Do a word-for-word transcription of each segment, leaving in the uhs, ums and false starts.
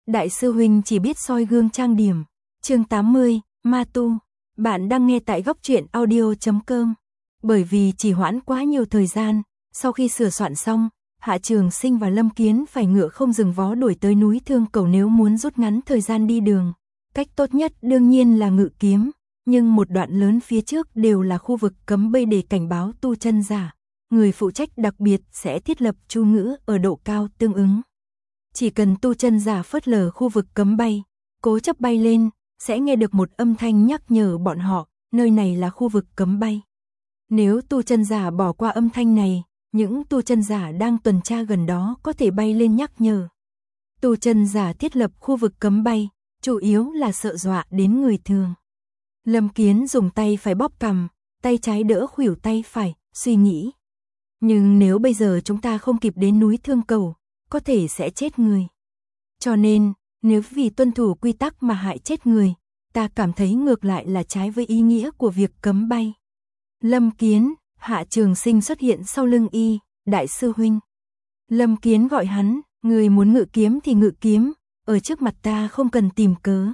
Đại sư huynh chỉ biết soi gương trang điểm. Chương tám mươi, Ma Tu. Bạn đang nghe tại góc truyện audio chấm com. Bởi vì chỉ hoãn quá nhiều thời gian, sau khi sửa soạn xong, Hạ Trường Sinh và Lâm Kiến phải ngựa không dừng vó đuổi tới núi Thương Cầu nếu muốn rút ngắn thời gian đi đường. Cách tốt nhất đương nhiên là ngự kiếm, nhưng một đoạn lớn phía trước đều là khu vực cấm bay để cảnh báo tu chân giả. Người phụ trách đặc biệt sẽ thiết lập chú ngữ ở độ cao tương ứng. Chỉ cần tu chân giả phớt lờ khu vực cấm bay, cố chấp bay lên, sẽ nghe được một âm thanh nhắc nhở bọn họ, nơi này là khu vực cấm bay. Nếu tu chân giả bỏ qua âm thanh này, những tu chân giả đang tuần tra gần đó có thể bay lên nhắc nhở. Tu chân giả thiết lập khu vực cấm bay, chủ yếu là sợ dọa đến người thường. Lâm Kiến dùng tay phải bóp cằm, tay trái đỡ khuỷu tay phải, suy nghĩ. Nhưng nếu bây giờ chúng ta không kịp đến núi Thương Cầu, có thể sẽ chết người. Cho nên, nếu vì tuân thủ quy tắc mà hại chết người, ta cảm thấy ngược lại là trái với ý nghĩa của việc cấm bay. Lâm Kiến, Hạ Trường Sinh xuất hiện sau lưng y, đại sư huynh. Lâm Kiến gọi hắn, người muốn ngự kiếm thì ngự kiếm, ở trước mặt ta không cần tìm cớ.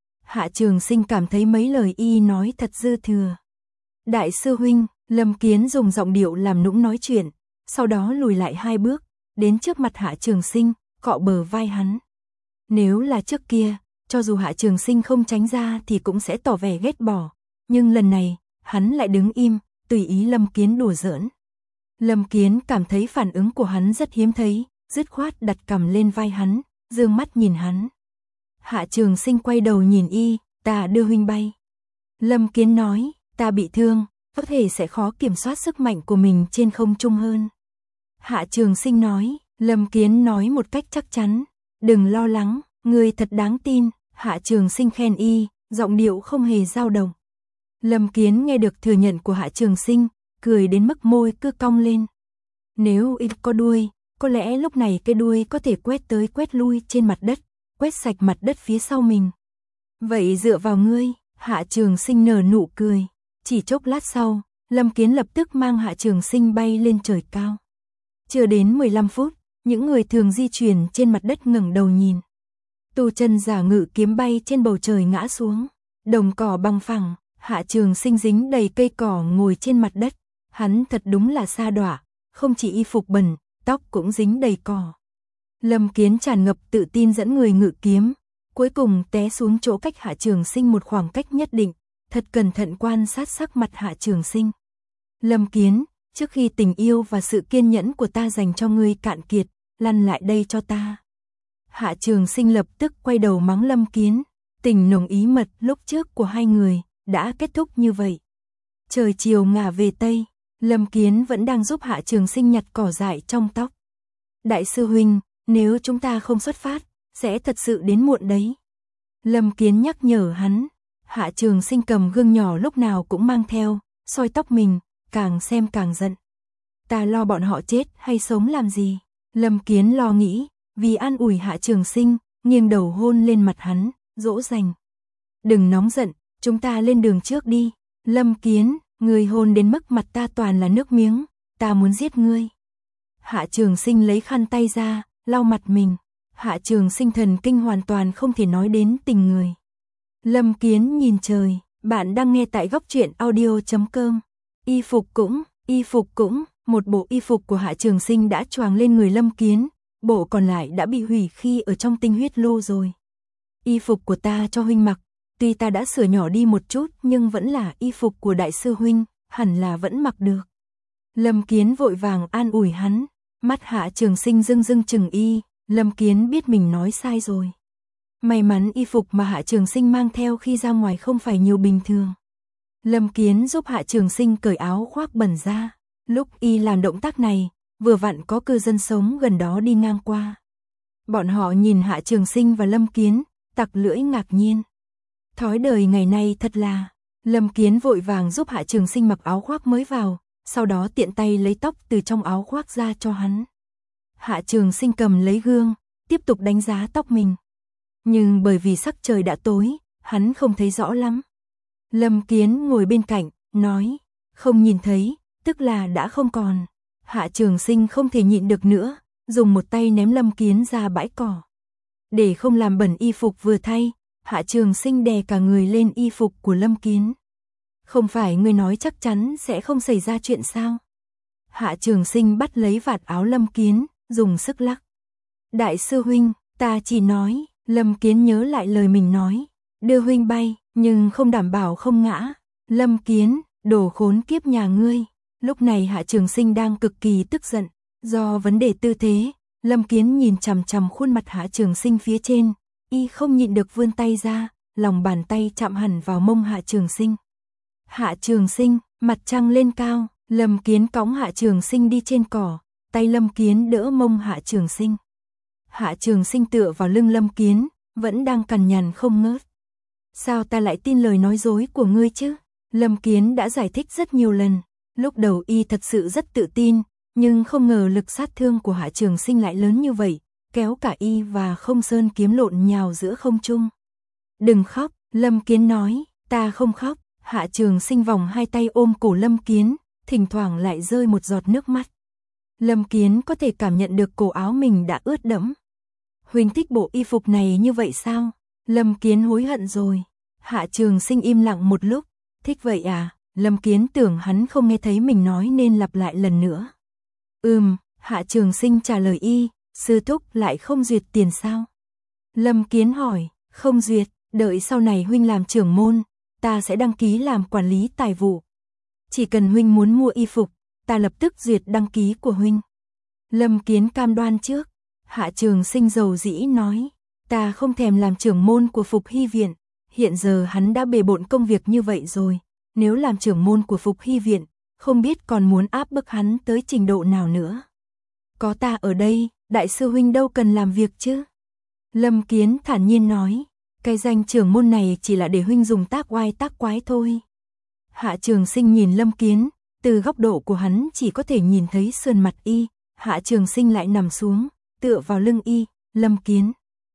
Hạ Trường Sinh cảm thấy mấy lời y nói thật dư thừa. Đại sư huynh, Lâm Kiến dùng giọng điệu làm nũng nói chuyện, sau đó lùi lại hai bước, đến trước mặt Hạ Trường Sinh, cọ bờ vai hắn. Nếu là trước kia, cho dù Hạ Trường Sinh không tránh ra thì cũng sẽ tỏ vẻ ghét bỏ, nhưng lần này, hắn lại đứng im, tùy ý Lâm Kiến đùa giỡn. Lâm Kiến cảm thấy phản ứng của hắn rất hiếm thấy, dứt khoát đặt cằm lên vai hắn, dương mắt nhìn hắn. Hạ Trường Sinh quay đầu nhìn y, ta đưa huynh bay. Lâm Kiến nói, ta bị thương, có thể sẽ khó kiểm soát sức mạnh của mình trên không trung hơn. Hạ Trường Sinh nói, Lâm Kiến nói một cách chắc chắn, đừng lo lắng, người thật đáng tin. Hạ Trường Sinh khen y, giọng điệu không hề dao động. Lâm Kiến nghe được thừa nhận của Hạ Trường Sinh, cười đến mức môi cứ cong lên. Nếu y có đuôi, có lẽ lúc này cái đuôi có thể quét tới quét lui trên mặt đất, quét sạch mặt đất phía sau mình. Vậy dựa vào ngươi, Hạ Trường Sinh nở nụ cười. Chỉ chốc lát sau, Lâm Kiến lập tức mang Hạ Trường Sinh bay lên trời cao. Chưa đến mười lăm phút, những người thường di chuyển trên mặt đất ngẩng đầu nhìn. Tu chân giả ngự kiếm bay trên bầu trời ngã xuống. Đồng cỏ bằng phẳng, Hạ Trường Sinh dính đầy cây cỏ ngồi trên mặt đất. Hắn thật đúng là sa đọa, không chỉ y phục bẩn, tóc cũng dính đầy cỏ. Lâm Kiến tràn ngập tự tin dẫn người ngự kiếm, cuối cùng té xuống chỗ cách Hạ Trường Sinh một khoảng cách nhất định, thật cẩn thận quan sát sắc mặt Hạ Trường Sinh. Lâm Kiến, trước khi tình yêu và sự kiên nhẫn của ta dành cho ngươi cạn kiệt, lăn lại đây cho ta. Hạ Trường Sinh lập tức quay đầu mắng Lâm Kiến, tình nồng ý mật lúc trước của hai người đã kết thúc như vậy. Trời chiều ngả về Tây, Lâm Kiến vẫn đang giúp Hạ Trường Sinh nhặt cỏ dại trong tóc. Đại sư huynh, nếu chúng ta không xuất phát, sẽ thật sự đến muộn đấy. Lâm Kiến nhắc nhở hắn. Hạ Trường Sinh cầm gương nhỏ lúc nào cũng mang theo, soi tóc mình, càng xem càng giận. Ta lo bọn họ chết hay sống làm gì? Lâm Kiến lo nghĩ, vì an ủi Hạ Trường Sinh, nghiêng đầu hôn lên mặt hắn, dỗ dành. Đừng nóng giận, chúng ta lên đường trước đi. Lâm Kiến, người hôn đến mức mặt ta toàn là nước miếng, ta muốn giết ngươi. Hạ Trường Sinh lấy khăn tay ra, lau mặt mình. Hạ Trường Sinh thần kinh hoàn toàn không thể nói đến tình người. Lâm Kiến nhìn trời, bạn đang nghe tại góc truyện audio chấm com. Y phục cũng, y phục cũng, một bộ y phục của Hạ Trường Sinh đã choàng lên người Lâm Kiến, bộ còn lại đã bị hủy khi ở trong tinh huyết lô rồi. Y phục của ta cho huynh mặc, tuy ta đã sửa nhỏ đi một chút nhưng vẫn là y phục của đại sư huynh, hẳn là vẫn mặc được. Lâm Kiến vội vàng an ủi hắn, mắt Hạ Trường Sinh rưng rưng chừng y, Lâm Kiến biết mình nói sai rồi. May mắn y phục mà Hạ Trường Sinh mang theo khi ra ngoài không phải nhiều bình thường. Lâm Kiến giúp Hạ Trường Sinh cởi áo khoác bẩn ra. Lúc y làm động tác này, vừa vặn có cư dân sống gần đó đi ngang qua. Bọn họ nhìn Hạ Trường Sinh và Lâm Kiến, tặc lưỡi ngạc nhiên. Thói đời ngày nay thật là. Lâm Kiến vội vàng giúp Hạ Trường Sinh mặc áo khoác mới vào, sau đó tiện tay lấy tóc từ trong áo khoác ra cho hắn. Hạ Trường Sinh cầm lấy gương, tiếp tục đánh giá tóc mình. Nhưng bởi vì sắc trời đã tối, hắn không thấy rõ lắm. Lâm Kiến ngồi bên cạnh, nói, không nhìn thấy, tức là đã không còn. Hạ Trường Sinh không thể nhịn được nữa, dùng một tay ném Lâm Kiến ra bãi cỏ. Để không làm bẩn y phục vừa thay, Hạ Trường Sinh đè cả người lên y phục của Lâm Kiến. Không phải ngươi nói chắc chắn sẽ không xảy ra chuyện sao? Hạ Trường Sinh bắt lấy vạt áo Lâm Kiến, dùng sức lắc. Đại sư huynh, ta chỉ nói, Lâm Kiến nhớ lại lời mình nói, đưa huynh bay, nhưng không đảm bảo không ngã. Lâm Kiến, đồ khốn kiếp nhà ngươi. Lúc này Hạ Trường Sinh đang cực kỳ tức giận, do vấn đề tư thế, Lâm Kiến nhìn chằm chằm khuôn mặt Hạ Trường Sinh phía trên, y không nhịn được vươn tay ra, lòng bàn tay chạm hẳn vào mông Hạ Trường Sinh. Hạ Trường Sinh, mặt trăng lên cao, Lâm Kiến cõng Hạ Trường Sinh đi trên cỏ, tay Lâm Kiến đỡ mông Hạ Trường Sinh. Hạ Trường Sinh tựa vào lưng Lâm Kiến, vẫn đang cằn nhằn không ngớt. Sao ta lại tin lời nói dối của ngươi chứ? Lâm Kiến đã giải thích rất nhiều lần, lúc đầu y thật sự rất tự tin, nhưng không ngờ lực sát thương của Hạ Trường Sinh lại lớn như vậy, kéo cả y và Không Sơn Kiếm lộn nhào giữa không trung. Đừng khóc, Lâm Kiến nói, ta không khóc. Hạ Trường Sinh vòng hai tay ôm cổ Lâm Kiến, thỉnh thoảng lại rơi một giọt nước mắt. Lâm Kiến có thể cảm nhận được cổ áo mình đã ướt đẫm. Huynh thích bộ y phục này như vậy sao? Lâm Kiến hối hận rồi. Hạ Trường Sinh im lặng một lúc, thích vậy à? Lâm Kiến tưởng hắn không nghe thấy mình nói nên lặp lại lần nữa. Ừm, Hạ Trường Sinh trả lời y, sư thúc lại không duyệt tiền sao? Lâm Kiến hỏi, không duyệt, đợi sau này huynh làm trưởng môn, ta sẽ đăng ký làm quản lý tài vụ. Chỉ cần huynh muốn mua y phục, ta lập tức duyệt đăng ký của huynh. Lâm Kiến cam đoan trước. Hạ Trường Sinh dầu dĩ nói, ta không thèm làm trưởng môn của Phục Hy Viện. Hiện giờ hắn đã bề bộn công việc như vậy rồi, nếu làm trưởng môn của Phục Hy Viện, không biết còn muốn áp bức hắn tới trình độ nào nữa. Có ta ở đây, đại sư huynh đâu cần làm việc chứ? Lâm Kiến thản nhiên nói, cái danh trưởng môn này chỉ là để huynh dùng tác oai tác quái thôi. Hạ Trường Sinh nhìn Lâm Kiến, từ góc độ của hắn chỉ có thể nhìn thấy sườn mặt y, Hạ Trường Sinh lại nằm xuống, tựa vào lưng y, Lâm Kiến.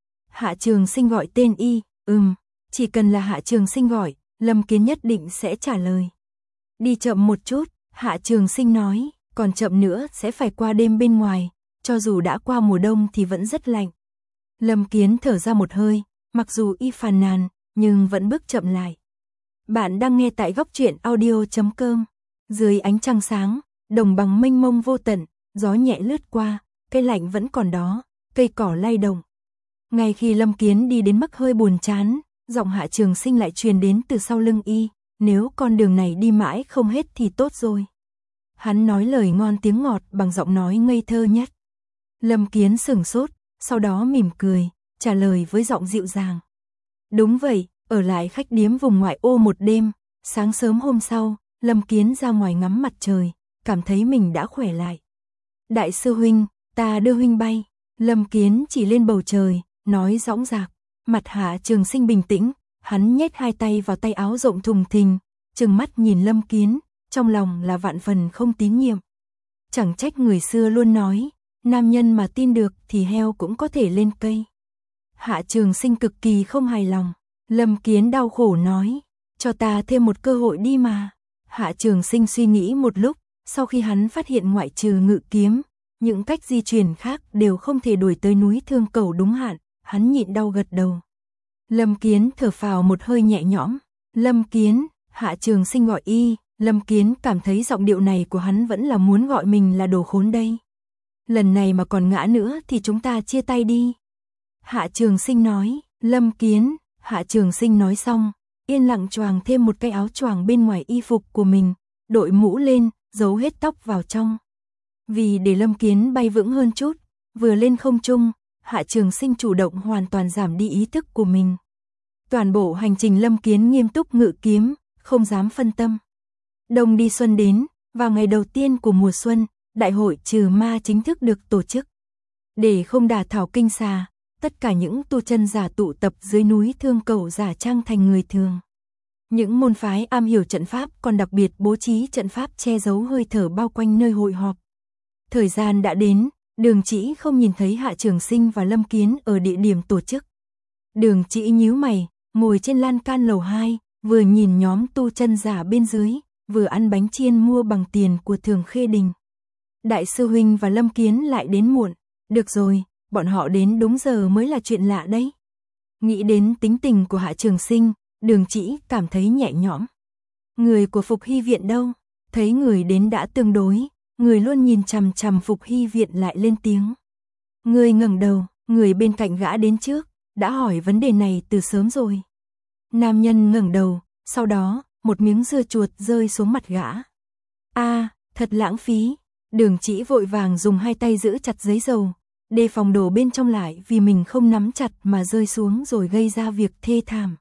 Hạ Trường Sinh gọi tên y, ừm, chỉ cần là Hạ Trường Sinh gọi, Lâm Kiến nhất định sẽ trả lời. Đi chậm một chút, Hạ Trường Sinh nói, còn chậm nữa sẽ phải qua đêm bên ngoài, cho dù đã qua mùa đông thì vẫn rất lạnh. Lâm Kiến thở ra một hơi, mặc dù y phàn nàn, nhưng vẫn bước chậm lại. Bạn đang nghe tại góc truyện audio chấm com. Dưới ánh trăng sáng, đồng bằng mênh mông vô tận, gió nhẹ lướt qua, cây lạnh vẫn còn đó, cây cỏ lay động. Ngay khi Lâm Kiến đi đến mức hơi buồn chán, giọng Hạ Trường Sinh lại truyền đến từ sau lưng y, nếu con đường này đi mãi không hết thì tốt rồi. Hắn nói lời ngon tiếng ngọt bằng giọng nói ngây thơ nhất. Lâm Kiến sửng sốt, sau đó mỉm cười, trả lời với giọng dịu dàng. Đúng vậy, ở lại khách điếm vùng ngoại ô một đêm, sáng sớm hôm sau, Lâm Kiến ra ngoài ngắm mặt trời, cảm thấy mình đã khỏe lại. Đại sư huynh, ta đưa huynh bay. Lâm Kiến chỉ lên bầu trời, nói dõng dạc. Mặt Hạ Trường Sinh bình tĩnh, hắn nhét hai tay vào tay áo rộng thùng thình, trừng mắt nhìn Lâm Kiến, trong lòng là vạn phần không tín nhiệm. Chẳng trách người xưa luôn nói, nam nhân mà tin được thì heo cũng có thể lên cây. Hạ Trường Sinh cực kỳ không hài lòng. Lâm Kiến đau khổ nói, cho ta thêm một cơ hội đi mà. Hạ Trường Sinh suy nghĩ một lúc, sau khi hắn phát hiện ngoại trừ ngự kiếm, những cách di chuyển khác đều không thể đuổi tới núi Thương Cầu đúng hạn, hắn nhịn đau gật đầu. Lâm Kiến thở phào một hơi nhẹ nhõm. Lâm Kiến, Hạ Trường Sinh gọi y, Lâm Kiến cảm thấy giọng điệu này của hắn vẫn là muốn gọi mình là đồ khốn đây. Lần này mà còn ngã nữa thì chúng ta chia tay đi. Hạ Trường Sinh nói, Lâm Kiến, Hạ Trường Sinh nói xong, yên lặng choàng thêm một cái áo choàng bên ngoài y phục của mình, đội mũ lên, giấu hết tóc vào trong. Vì để Lâm Kiến bay vững hơn chút, vừa lên không trung, Hạ Trường Sinh chủ động hoàn toàn giảm đi ý thức của mình. Toàn bộ hành trình Lâm Kiến nghiêm túc ngự kiếm, không dám phân tâm. Đông đi xuân đến, vào ngày đầu tiên của mùa xuân, đại hội trừ ma chính thức được tổ chức. Để không đả thảo kinh xà, tất cả những tu chân giả tụ tập dưới núi Thương Cầu giả trang thành người thường. Những môn phái am hiểu trận pháp còn đặc biệt bố trí trận pháp che giấu hơi thở bao quanh nơi hội họp. Thời gian đã đến, Đường Chỉ không nhìn thấy Hạ Trường Sinh và Lâm Kiến ở địa điểm tổ chức. Đường Chỉ nhíu mày, ngồi trên lan can lầu hai, vừa nhìn nhóm tu chân giả bên dưới, vừa ăn bánh chiên mua bằng tiền của Thường Khê Đình. Đại sư huynh và Lâm Kiến lại đến muộn. Được rồi, bọn họ đến đúng giờ mới là chuyện lạ đấy. Nghĩ đến tính tình của Hạ Trường Sinh, Đường Chỉ cảm thấy nhẹ nhõm. Người của Phục Hy Viện đâu? Thấy người đến đã tương đối, người luôn nhìn chằm chằm Phục Hy Viện lại lên tiếng. Người ngẩng đầu, người bên cạnh gã đến trước, đã hỏi vấn đề này từ sớm rồi. Nam nhân ngẩng đầu, sau đó, một miếng dưa chuột rơi xuống mặt gã. A, à, thật lãng phí. Đường Chỉ vội vàng dùng hai tay giữ chặt giấy dầu, đề phòng đổ bên trong lại vì mình không nắm chặt mà rơi xuống rồi gây ra việc thê thảm.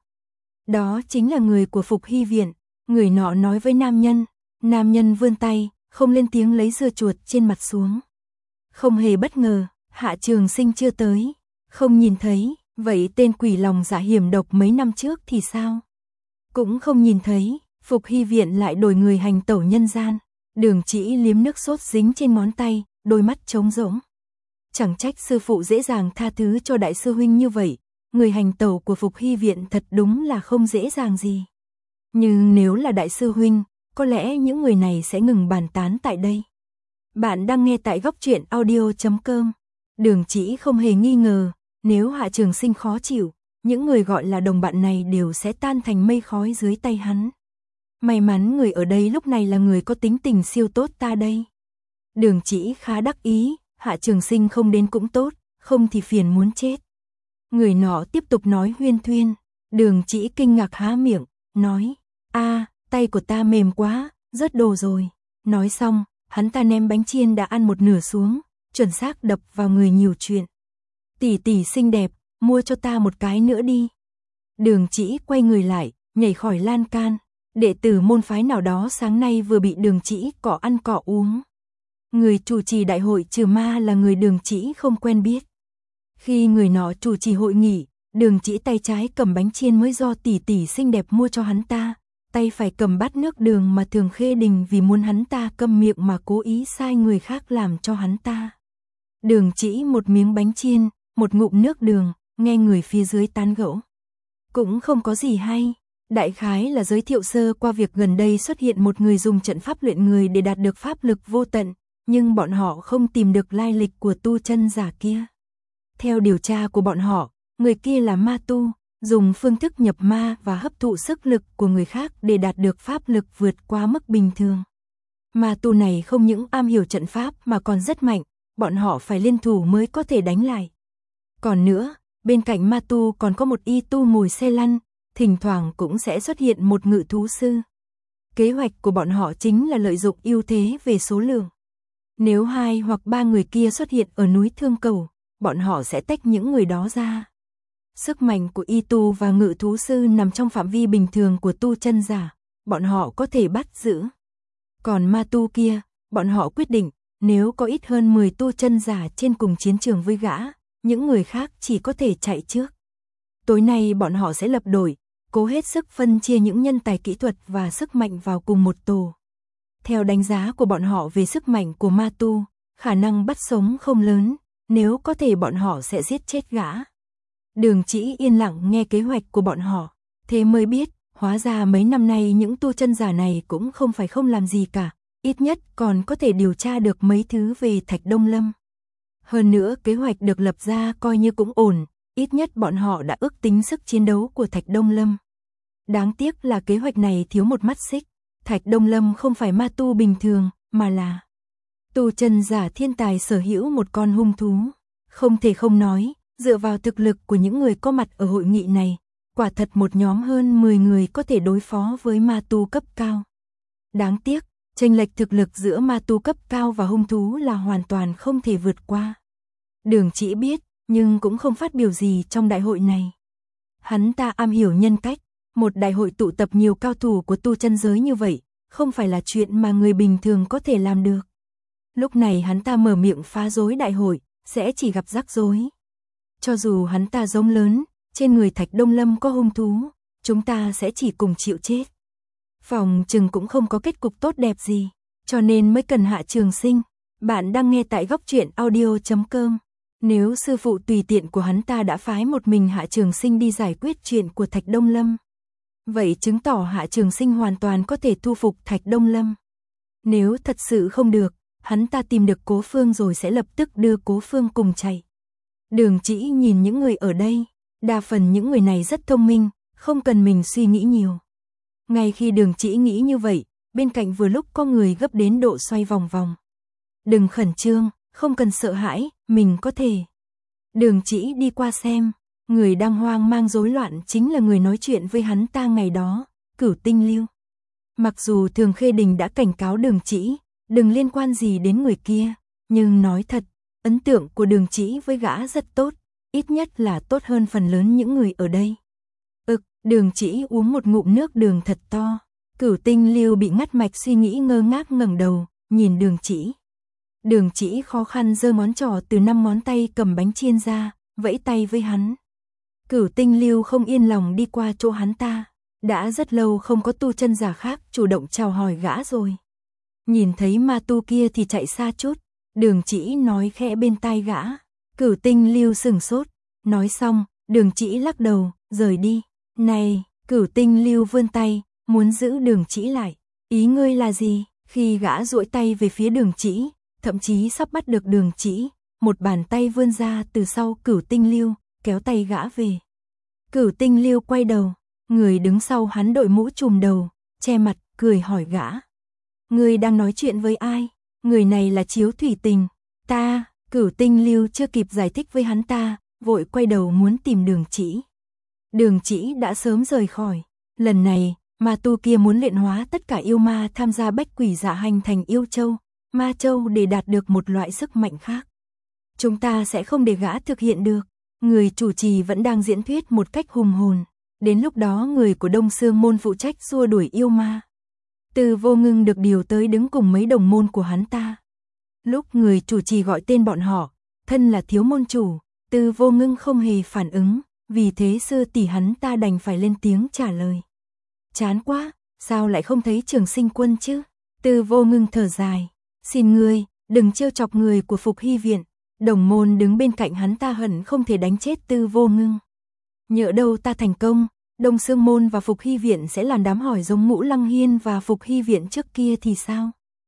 Đó chính là người của Phục Hy Viện, người nọ nói với nam nhân. Nam nhân vươn tay, không lên tiếng lấy dưa chuột trên mặt xuống. Không hề bất ngờ, Hạ Trường Sinh chưa tới, không nhìn thấy, vậy tên quỷ lòng dạ hiểm độc mấy năm trước thì sao? Cũng không nhìn thấy, Phục Hy Viện lại đổi người hành tẩu nhân gian. Đường Chỉ liếm nước sốt dính trên ngón tay, đôi mắt trống rỗng. Chẳng trách sư phụ dễ dàng tha thứ cho đại sư huynh như vậy, người hành tẩu của Phục Hy Viện thật đúng là không dễ dàng gì. Nhưng nếu là đại sư huynh, có lẽ những người này sẽ ngừng bàn tán tại đây. Bạn đang nghe tại góc truyện audio chấm com. Đường Chỉ không hề nghi ngờ, nếu Hạ Trường Sinh khó chịu, những người gọi là đồng bạn này đều sẽ tan thành mây khói dưới tay hắn. May mắn người ở đây lúc này là người có tính tình siêu tốt ta đây. Đường Chỉ khá đắc ý, Hạ Trường Sinh không đến cũng tốt, không thì phiền muốn chết. Người nọ tiếp tục nói huyên thuyên, Đường Chỉ kinh ngạc há miệng, nói, a, tay của ta mềm quá, rớt đồ rồi. Nói xong, hắn ta ném bánh chiên đã ăn một nửa xuống, chuẩn xác đập vào người nhiều chuyện. Tỷ tỷ xinh đẹp, mua cho ta một cái nữa đi. Đường Chỉ quay người lại, nhảy khỏi lan can. Đệ tử môn phái nào đó sáng nay vừa bị Đường Chỉ cọ ăn cọ uống. Người chủ trì đại hội trừ ma là người Đường Chỉ không quen biết. Khi người nọ chủ trì hội nghị, Đường Chỉ tay trái cầm bánh chiên mới do tỷ tỷ xinh đẹp mua cho hắn ta, tay phải cầm bát nước đường mà Thường Khê Đình vì muốn hắn ta câm miệng mà cố ý sai người khác làm cho hắn ta. Đường Chỉ một miếng bánh chiên, một ngụm nước đường, nghe người phía dưới tán gẫu. Cũng không có gì hay. Đại khái là giới thiệu sơ qua việc gần đây xuất hiện một người dùng trận pháp luyện người để đạt được pháp lực vô tận, nhưng bọn họ không tìm được lai lịch của tu chân giả kia. Theo điều tra của bọn họ, người kia là ma tu, dùng phương thức nhập ma và hấp thụ sức lực của người khác để đạt được pháp lực vượt qua mức bình thường. Ma tu này không những am hiểu trận pháp mà còn rất mạnh, bọn họ phải liên thủ mới có thể đánh lại. Còn nữa, bên cạnh ma tu còn có một y tu ngồi xe lăn, thỉnh thoảng cũng sẽ xuất hiện một ngự thú sư. Kế hoạch của bọn họ chính là lợi dụng ưu thế về số lượng. Nếu hai hoặc ba người kia xuất hiện ở núi Thương Cầu, bọn họ sẽ tách những người đó ra. Sức mạnh của y tu và ngự thú sư nằm trong phạm vi bình thường của tu chân giả, bọn họ có thể bắt giữ. Còn ma tu kia, bọn họ quyết định, nếu có ít hơn mười tu chân giả trên cùng chiến trường với gã, những người khác chỉ có thể chạy trước. Tối nay bọn họ sẽ lập đội, cố hết sức phân chia những nhân tài kỹ thuật và sức mạnh vào cùng một tổ. Theo đánh giá của bọn họ về sức mạnh của ma tu, khả năng bắt sống không lớn, nếu có thể bọn họ sẽ giết chết gã. Đường Chỉ yên lặng nghe kế hoạch của bọn họ, thế mới biết, hóa ra mấy năm nay những tu chân giả này cũng không phải không làm gì cả, ít nhất còn có thể điều tra được mấy thứ về Thạch Đông Lâm. Hơn nữa kế hoạch được lập ra coi như cũng ổn, ít nhất bọn họ đã ước tính sức chiến đấu của Thạch Đông Lâm. Đáng tiếc là kế hoạch này thiếu một mắt xích, Thạch Đông Lâm không phải ma tu bình thường, mà là tu chân giả thiên tài sở hữu một con hung thú. Không thể không nói, dựa vào thực lực của những người có mặt ở hội nghị này, quả thật một nhóm hơn mười người có thể đối phó với ma tu cấp cao. Đáng tiếc, chênh lệch thực lực giữa ma tu cấp cao và hung thú là hoàn toàn không thể vượt qua. Đường Chỉ biết, nhưng cũng không phát biểu gì trong đại hội này. Hắn ta am hiểu nhân cách, một đại hội tụ tập nhiều cao thủ của tu chân giới như vậy, không phải là chuyện mà người bình thường có thể làm được. Lúc này hắn ta mở miệng phá rối đại hội, sẽ chỉ gặp rắc rối. Cho dù hắn ta giống lớn, trên người Thạch Đông Lâm có hung thú, chúng ta sẽ chỉ cùng chịu chết. Phòng chừng cũng không có kết cục tốt đẹp gì, cho nên mới cần Hạ Trường Sinh. Bạn đang nghe tại góc truyện audio chấm com. Nếu sư phụ tùy tiện của hắn ta đã phái một mình Hạ Trường Sinh đi giải quyết chuyện của Thạch Đông Lâm, vậy chứng tỏ Hạ Trường Sinh hoàn toàn có thể thu phục Thạch Đông Lâm. Nếu thật sự không được, hắn ta tìm được Cố Phương rồi sẽ lập tức đưa Cố Phương cùng chạy. Đường Chỉ nhìn những người ở đây, đa phần những người này rất thông minh, không cần mình suy nghĩ nhiều. Ngay khi Đường Chỉ nghĩ như vậy, bên cạnh vừa lúc có người gấp đến độ xoay vòng vòng. Đừng khẩn trương, không cần sợ hãi, mình có thể. Đường Chỉ đi qua xem, người đang hoang mang rối loạn chính là người nói chuyện với hắn ta ngày đó, Cửu Tinh Lưu. Mặc dù Thường Khê Đình đã cảnh cáo Đường Chỉ, đừng liên quan gì đến người kia, nhưng nói thật, ấn tượng của Đường Chỉ với gã rất tốt, ít nhất là tốt hơn phần lớn những người ở đây. Ực, Đường Chỉ uống một ngụm nước đường thật to. Cửu Tinh Lưu bị ngắt mạch suy nghĩ ngơ ngác ngẩng đầu, nhìn Đường Chỉ. Đường Chỉ khó khăn giơ ngón trỏ từ năm ngón tay cầm bánh chiên ra, vẫy tay với hắn. Cửu Tinh Lưu không yên lòng đi qua chỗ hắn ta, đã rất lâu không có tu chân giả khác chủ động chào hỏi gã rồi. Nhìn thấy ma tu kia thì chạy xa chút, Đường Chỉ nói khẽ bên tai gã. Cửu Tinh Lưu sừng sốt, nói xong, Đường Chỉ lắc đầu, rời đi. Này, Cửu Tinh Lưu vươn tay, muốn giữ Đường Chỉ lại. Ý ngươi là gì? Khi gã duỗi tay về phía Đường Chỉ, thậm chí sắp bắt được Đường Chỉ, một bàn tay vươn ra từ sau Cửu Tinh Lưu, kéo tay gã về. Cửu Tinh Lưu quay đầu, người đứng sau hắn đội mũ trùm đầu, che mặt, cười hỏi gã. Ngươi đang nói chuyện với ai? Người này là Chiếu Thủy Tình. Ta, Cửu Tinh Lưu chưa kịp giải thích với hắn ta, vội quay đầu muốn tìm Đường Chỉ. Đường Chỉ đã sớm rời khỏi. Lần này, ma tu kia muốn luyện hóa tất cả yêu ma tham gia bách quỷ dạ hành thành yêu châu, ma châu để đạt được một loại sức mạnh khác. Chúng ta sẽ không để gã thực hiện được. Người chủ trì vẫn đang diễn thuyết một cách hùng hồn. Đến lúc đó người của Đông Sương Môn phụ trách xua đuổi yêu ma. Từ Vô Ngưng được điều tới đứng cùng mấy đồng môn của hắn ta. Lúc người chủ trì gọi tên bọn họ, thân là thiếu môn chủ, Từ Vô Ngưng không hề phản ứng, vì thế sư tỷ hắn ta đành phải lên tiếng trả lời. Chán quá, sao lại không thấy Trường Sinh Quân chứ? Từ Vô Ngưng thở dài, xin ngươi, đừng trêu chọc người của Phục Hy Viện. Đồng môn đứng bên cạnh hắn ta hận không thể đánh chết Từ Vô Ngưng. Nhỡ đâu ta thành công, Đông Sương Môn và Phục Hy Viện sẽ làm đám hỏi giống Ngũ Lăng Hiên và Phục Hy Viện trước kia thì sao?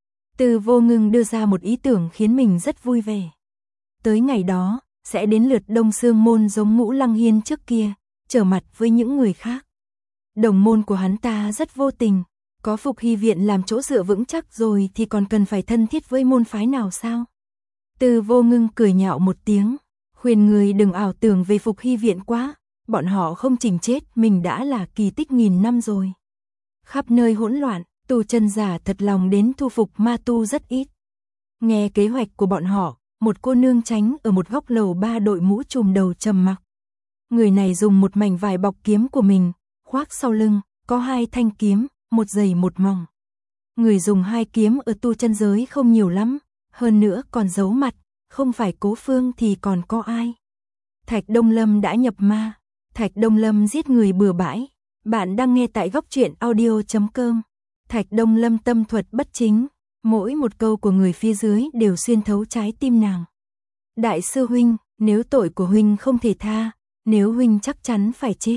Từ Vô Ngưng đưa ra một ý tưởng khiến mình rất vui vẻ. Tới ngày đó, sẽ đến lượt Đông Sương Môn giống Ngũ Lăng Hiên trước kia, trở mặt với những người khác. Đồng môn của hắn ta rất vô tình, có Phục Hy Viện làm chỗ dựa vững chắc rồi thì còn cần phải thân thiết với môn phái nào sao? Từ Vô Ngưng cười nhạo một tiếng, khuyên người đừng ảo tưởng về Phục Hy Viện quá, bọn họ không chỉnh chết mình đã là kỳ tích nghìn năm rồi. Khắp nơi hỗn loạn, tu chân giả thật lòng đến thu phục ma tu rất ít. Nghe kế hoạch của bọn họ, một cô nương tránh ở một góc lầu ba đội mũ trùm đầu trầm mặc. Người này dùng một mảnh vải bọc kiếm của mình, khoác sau lưng, có hai thanh kiếm, một dày một mỏng. Người dùng hai kiếm ở tu chân giới không nhiều lắm, hơn nữa còn giấu mặt, không phải Cố Phương thì còn có ai. Thạch Đông Lâm đã nhập ma, Thạch Đông Lâm giết người bừa bãi. Bạn đang nghe tại góc truyện audio chấm com. Thạch Đông Lâm tâm thuật bất chính, mỗi một câu của người phía dưới đều xuyên thấu trái tim nàng. Đại sư huynh, nếu tội của huynh không thể tha, nếu huynh chắc chắn phải chết,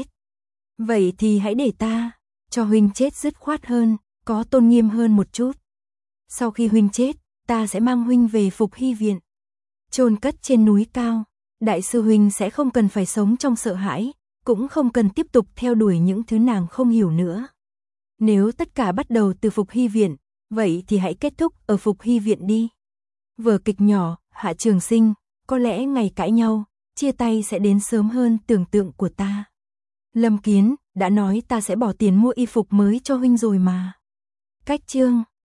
vậy thì hãy để ta, cho huynh chết dứt khoát hơn, có tôn nghiêm hơn một chút. Sau khi huynh chết, ta sẽ mang huynh về Phục Hy Viện, chôn cất trên núi cao. Đại sư huynh sẽ không cần phải sống trong sợ hãi, cũng không cần tiếp tục theo đuổi những thứ nàng không hiểu nữa. Nếu tất cả bắt đầu từ Phục Hy Viện, vậy thì hãy kết thúc ở Phục Hy Viện đi. Vở kịch nhỏ, Hạ Trường Sinh, có lẽ ngày cãi nhau, chia tay sẽ đến sớm hơn tưởng tượng của ta. Lâm Kiến, đã nói ta sẽ bỏ tiền mua y phục mới cho huynh rồi mà. Cách chương